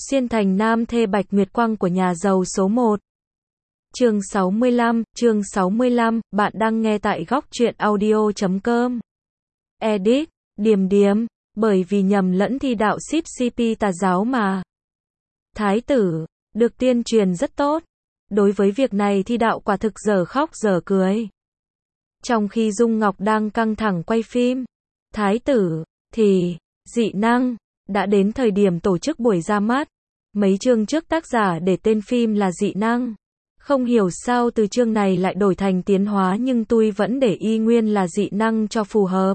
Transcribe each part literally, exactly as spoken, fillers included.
Xuyên thành nam thê Bạch Nguyệt Quang của nhà giàu số một. Chương sáu mươi lăm, chương sáu mươi lăm, bạn đang nghe tại góc truyện audio chấm com. Edit, Điềm Điềm, bởi vì nhầm lẫn thi đạo ship xê pê tà giáo mà. Thái tử, được tiên truyền rất tốt. Đối với việc này thi đạo quả thực dở khóc dở cười. Trong khi Dung Ngọc đang căng thẳng quay phim, Thái tử, thì, dị năng, đã đến thời điểm tổ chức buổi ra mắt. Mấy chương trước tác giả để tên phim là dị năng. Không hiểu sao từ chương này lại đổi thành tiến hóa nhưng tôi vẫn để y nguyên là dị năng cho phù hợp.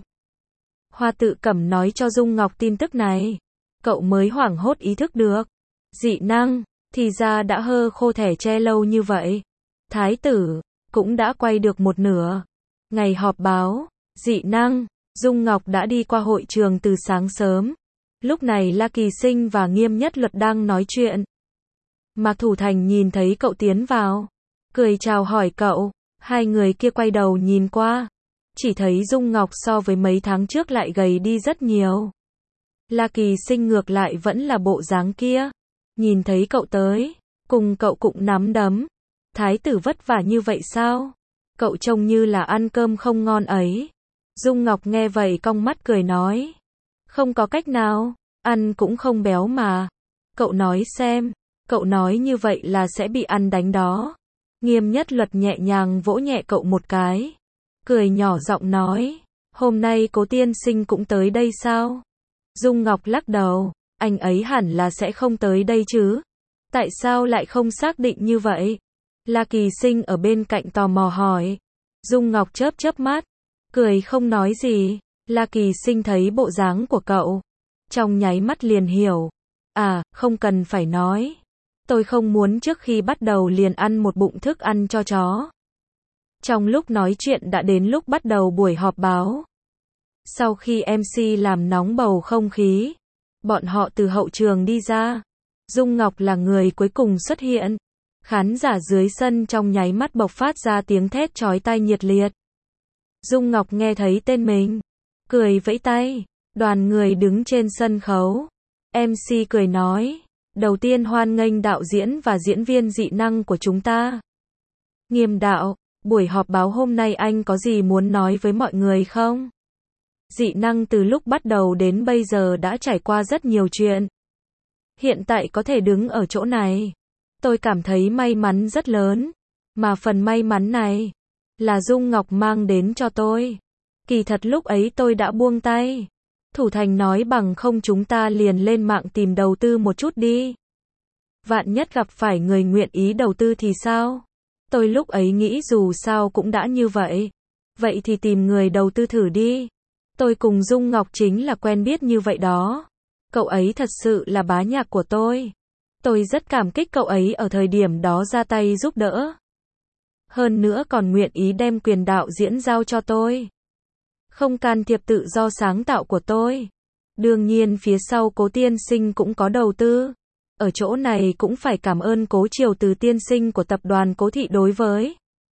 Hoa Tự Cẩm nói cho Dung Ngọc tin tức này. Cậu mới hoảng hốt ý thức được. Dị năng, thì ra đã hơ khô thẻ tre lâu như vậy. Thái tử, cũng đã quay được một nửa. Ngày họp báo, dị năng, Dung Ngọc đã đi qua hội trường từ sáng sớm. Lúc này La Kỳ Sinh và Nghiêm Nhất Luật đang nói chuyện. Mạc Thủ Thành nhìn thấy cậu tiến vào, cười chào hỏi cậu. Hai người kia quay đầu nhìn qua, chỉ thấy Dung Ngọc so với mấy tháng trước lại gầy đi rất nhiều. La Kỳ Sinh ngược lại vẫn là bộ dáng kia. Nhìn thấy cậu tới, cùng cậu cũng nắm đấm. Thái tử vất vả như vậy sao? Cậu trông như là ăn cơm không ngon ấy. Dung Ngọc nghe vậy cong mắt cười nói. Không có cách nào, ăn cũng không béo mà. Cậu nói xem, cậu nói như vậy là sẽ bị ăn đánh đó. Nghiêm Nhất Luật nhẹ nhàng vỗ nhẹ cậu một cái. Cười nhỏ giọng nói, hôm nay Cố tiên sinh cũng tới đây sao? Dung Ngọc lắc đầu, anh ấy hẳn là sẽ không tới đây chứ. Tại sao lại không xác định như vậy? La Kỳ Sinh ở bên cạnh tò mò hỏi. Dung Ngọc chớp chớp mắt, cười không nói gì. La Kỳ Sinh thấy bộ dáng của cậu, trong nháy mắt liền hiểu. À, không cần phải nói. Tôi không muốn trước khi bắt đầu liền ăn một bụng thức ăn cho chó. Trong lúc nói chuyện đã đến lúc bắt đầu buổi họp báo. Sau khi em xê làm nóng bầu không khí, bọn họ từ hậu trường đi ra. Dung Ngọc là người cuối cùng xuất hiện. Khán giả dưới sân trong nháy mắt bộc phát ra tiếng thét chói tai nhiệt liệt. Dung Ngọc nghe thấy tên mình, cười vẫy tay. Đoàn người đứng trên sân khấu. em xê cười nói, đầu tiên hoan nghênh đạo diễn và diễn viên dị năng của chúng ta. Nghiêm đạo, buổi họp báo hôm nay anh có gì muốn nói với mọi người không? Dị năng từ lúc bắt đầu đến bây giờ đã trải qua rất nhiều chuyện. Hiện tại có thể đứng ở chỗ này, tôi cảm thấy may mắn rất lớn. Mà phần may mắn này là Dung Ngọc mang đến cho tôi. Kỳ thật lúc ấy tôi đã buông tay. Thủ Thành nói bằng không chúng ta liền lên mạng tìm đầu tư một chút đi. Vạn nhất gặp phải người nguyện ý đầu tư thì sao? Tôi lúc ấy nghĩ dù sao cũng đã như vậy. Vậy thì tìm người đầu tư thử đi. Tôi cùng Dung Ngọc chính là quen biết như vậy đó. Cậu ấy thật sự là bá nhạc của tôi. Tôi rất cảm kích cậu ấy ở thời điểm đó ra tay giúp đỡ. Hơn nữa còn nguyện ý đem quyền đạo diễn giao cho tôi. Không can thiệp tự do sáng tạo của tôi. Đương nhiên phía sau Cố tiên sinh cũng có đầu tư. Ở chỗ này cũng phải cảm ơn Cố Triều Từ tiên sinh của tập đoàn Cố Thị đối với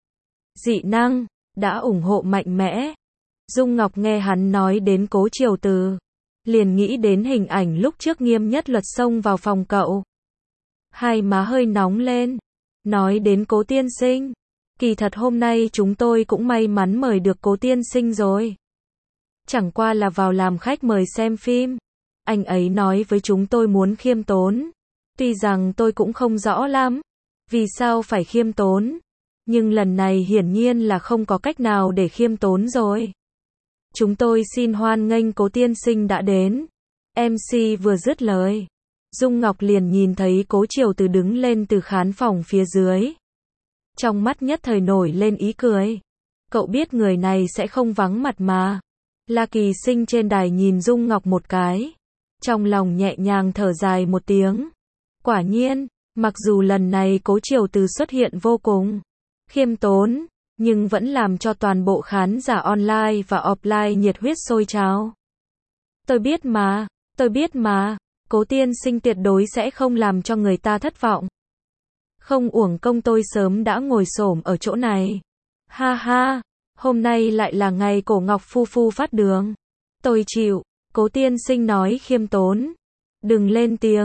dị năng, đã ủng hộ mạnh mẽ. Dung Ngọc nghe hắn nói đến Cố Triều Từ, liền nghĩ đến hình ảnh lúc trước Nghiêm Nhất Luật xông vào phòng cậu. Hai má hơi nóng lên. Nói đến Cố tiên sinh, kỳ thật hôm nay chúng tôi cũng may mắn mời được Cố tiên sinh rồi. Chẳng qua là vào làm khách mời xem phim. Anh ấy nói với chúng tôi muốn khiêm tốn. Tuy rằng tôi cũng không rõ lắm vì sao phải khiêm tốn, nhưng lần này hiển nhiên là không có cách nào để khiêm tốn rồi. Chúng tôi xin hoan nghênh Cố tiên sinh đã đến. em xê vừa dứt lời, Dung Ngọc liền nhìn thấy Cố Triều Từ đứng lên từ khán phòng phía dưới. Trong mắt nhất thời nổi lên ý cười. Cậu biết người này sẽ không vắng mặt mà. La Kỳ Sinh trên đài nhìn Dung Ngọc một cái, trong lòng nhẹ nhàng thở dài một tiếng. Quả nhiên, mặc dù lần này Cố Triều Từ xuất hiện vô cùng khiêm tốn, nhưng vẫn làm cho toàn bộ khán giả online và offline nhiệt huyết sôi trào. Tôi biết mà, tôi biết mà, Cố tiên sinh tuyệt đối sẽ không làm cho người ta thất vọng. Không uổng công tôi sớm đã ngồi xổm ở chỗ này. Ha ha, hôm nay lại là ngày Cổ Ngọc Phu Phu phát đường. Tôi chịu. Cố tiên sinh nói khiêm tốn. Đừng lên tiếng.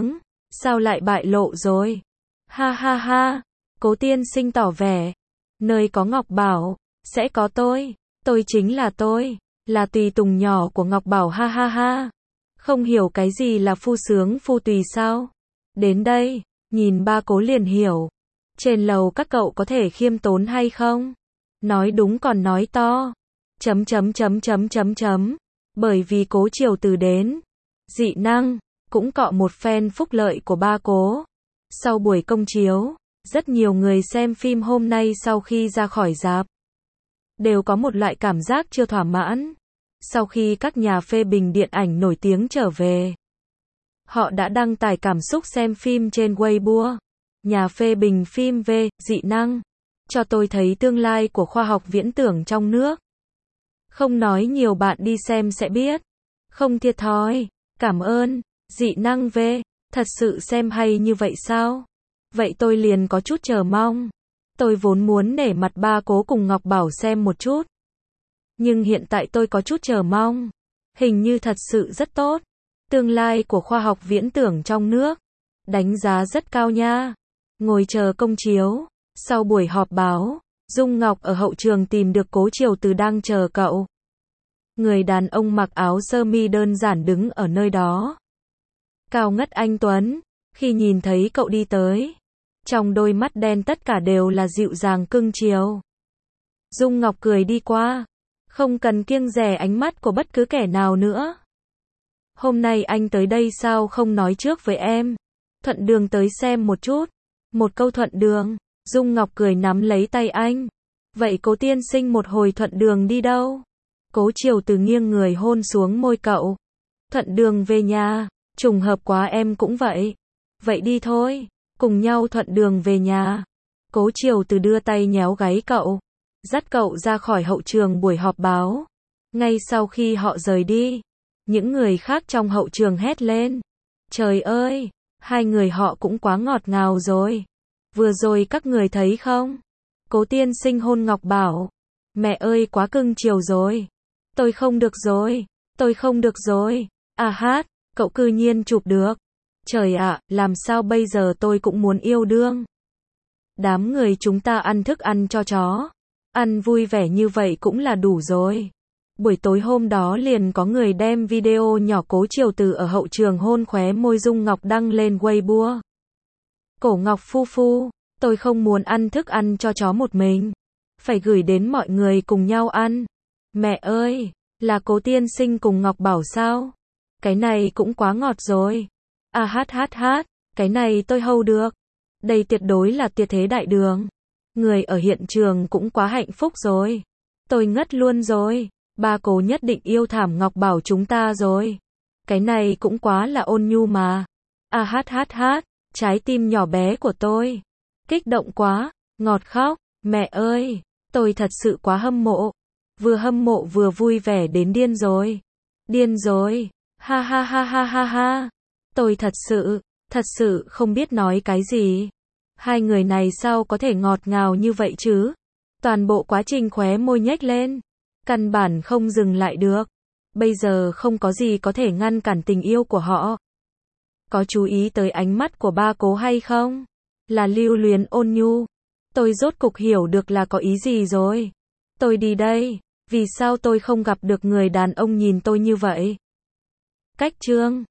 Sao lại bại lộ rồi? Ha ha ha. Cố tiên sinh tỏ vẻ. Nơi có Ngọc Bảo, sẽ có tôi. Tôi chính là tôi. Là tùy tùng nhỏ của Ngọc Bảo ha ha ha. Không hiểu cái gì là phu sướng phu tùy sao? Đến đây, nhìn ba cố liền hiểu. Trên lầu các cậu có thể khiêm tốn hay không? Nói đúng còn nói to. Chấm chấm chấm chấm chấm chấm. Bởi vì Cố Triều Từ đến. Dị năng, cũng cọ một phen phúc lợi của ba cố. Sau buổi công chiếu, rất nhiều người xem phim hôm nay sau khi ra khỏi rạp đều có một loại cảm giác chưa thỏa mãn. Sau khi các nhà phê bình điện ảnh nổi tiếng trở về, họ đã đăng tải cảm xúc xem phim trên Weibo. Nhà phê bình phim về dị năng cho tôi thấy tương lai của khoa học viễn tưởng trong nước. Không nói nhiều, bạn đi xem sẽ biết. Không thiệt thòi. Cảm ơn. Dị năng về, thật sự xem hay như vậy sao? Vậy tôi liền có chút chờ mong. Tôi vốn muốn nể mặt ba cố cùng Ngọc Bảo xem một chút. Nhưng hiện tại tôi có chút chờ mong. Hình như thật sự rất tốt. Tương lai của khoa học viễn tưởng trong nước. Đánh giá rất cao nha. Ngồi chờ công chiếu. Sau buổi họp báo, Dung Ngọc ở hậu trường tìm được Cố Triều Từ đang chờ cậu. Người đàn ông mặc áo sơ mi đơn giản đứng ở nơi đó. Cao ngất anh tuấn. Khi nhìn thấy cậu đi tới, trong đôi mắt đen tất cả đều là dịu dàng cưng chiều. Dung Ngọc cười đi qua. Không cần kiêng dè ánh mắt của bất cứ kẻ nào nữa. Hôm nay anh tới đây sao không nói trước với em? Thuận đường tới xem một chút. Một câu thuận đường. Dung Ngọc cười nắm lấy tay anh. Vậy Cố tiên sinh một hồi thuận đường đi đâu? Cố Triều Từ nghiêng người hôn xuống môi cậu. Thuận đường về nhà. Trùng hợp quá, em cũng vậy. Vậy đi thôi. Cùng nhau thuận đường về nhà. Cố Triều Từ đưa tay nhéo gáy cậu. Dắt cậu ra khỏi hậu trường buổi họp báo. Ngay sau khi họ rời đi, những người khác trong hậu trường hét lên. Trời ơi, hai người họ cũng quá ngọt ngào rồi. Vừa rồi các người thấy không? Cố tiên sinh hôn Ngọc Bảo. Mẹ ơi, quá cưng chiều rồi. Tôi không được rồi. Tôi không được rồi. À hát, cậu cư nhiên chụp được. Trời ạ, làm sao bây giờ, tôi cũng muốn yêu đương. Đám người chúng ta ăn thức ăn cho chó. Ăn vui vẻ như vậy cũng là đủ rồi. Buổi tối hôm đó liền có người đem video nhỏ Cố Triều Từ ở hậu trường hôn khóe môi Dung Ngọc đăng lên Weibo. Cổ Ngọc phu phu, tôi không muốn ăn thức ăn cho chó một mình. Phải gửi đến mọi người cùng nhau ăn. Mẹ ơi, là Cố tiên sinh cùng Ngọc Bảo sao? Cái này cũng quá ngọt rồi. À hát hát hát, cái này tôi hầu được. Đây tuyệt đối là tuyệt thế đại đường. Người ở hiện trường cũng quá hạnh phúc rồi. Tôi ngất luôn rồi. Ba Cố nhất định yêu thảm Ngọc Bảo chúng ta rồi. Cái này cũng quá là ôn nhu mà. À hát hát hát, trái tim nhỏ bé của tôi. Kích động quá, ngọt khóc. Mẹ ơi, tôi thật sự quá hâm mộ. Vừa hâm mộ vừa vui vẻ đến điên rồi. Điên rồi. Ha ha ha ha ha ha. Tôi thật sự, thật sự không biết nói cái gì. Hai người này sao có thể ngọt ngào như vậy chứ? Toàn bộ quá trình khóe môi nhếch lên. Căn bản không dừng lại được. Bây giờ không có gì có thể ngăn cản tình yêu của họ. Có chú ý tới ánh mắt của ba Cố hay không? Là lưu luyến ôn nhu. Tôi rốt cục hiểu được là có ý gì rồi. Tôi đi đây. Vì sao tôi không gặp được người đàn ông nhìn tôi như vậy? Cách chương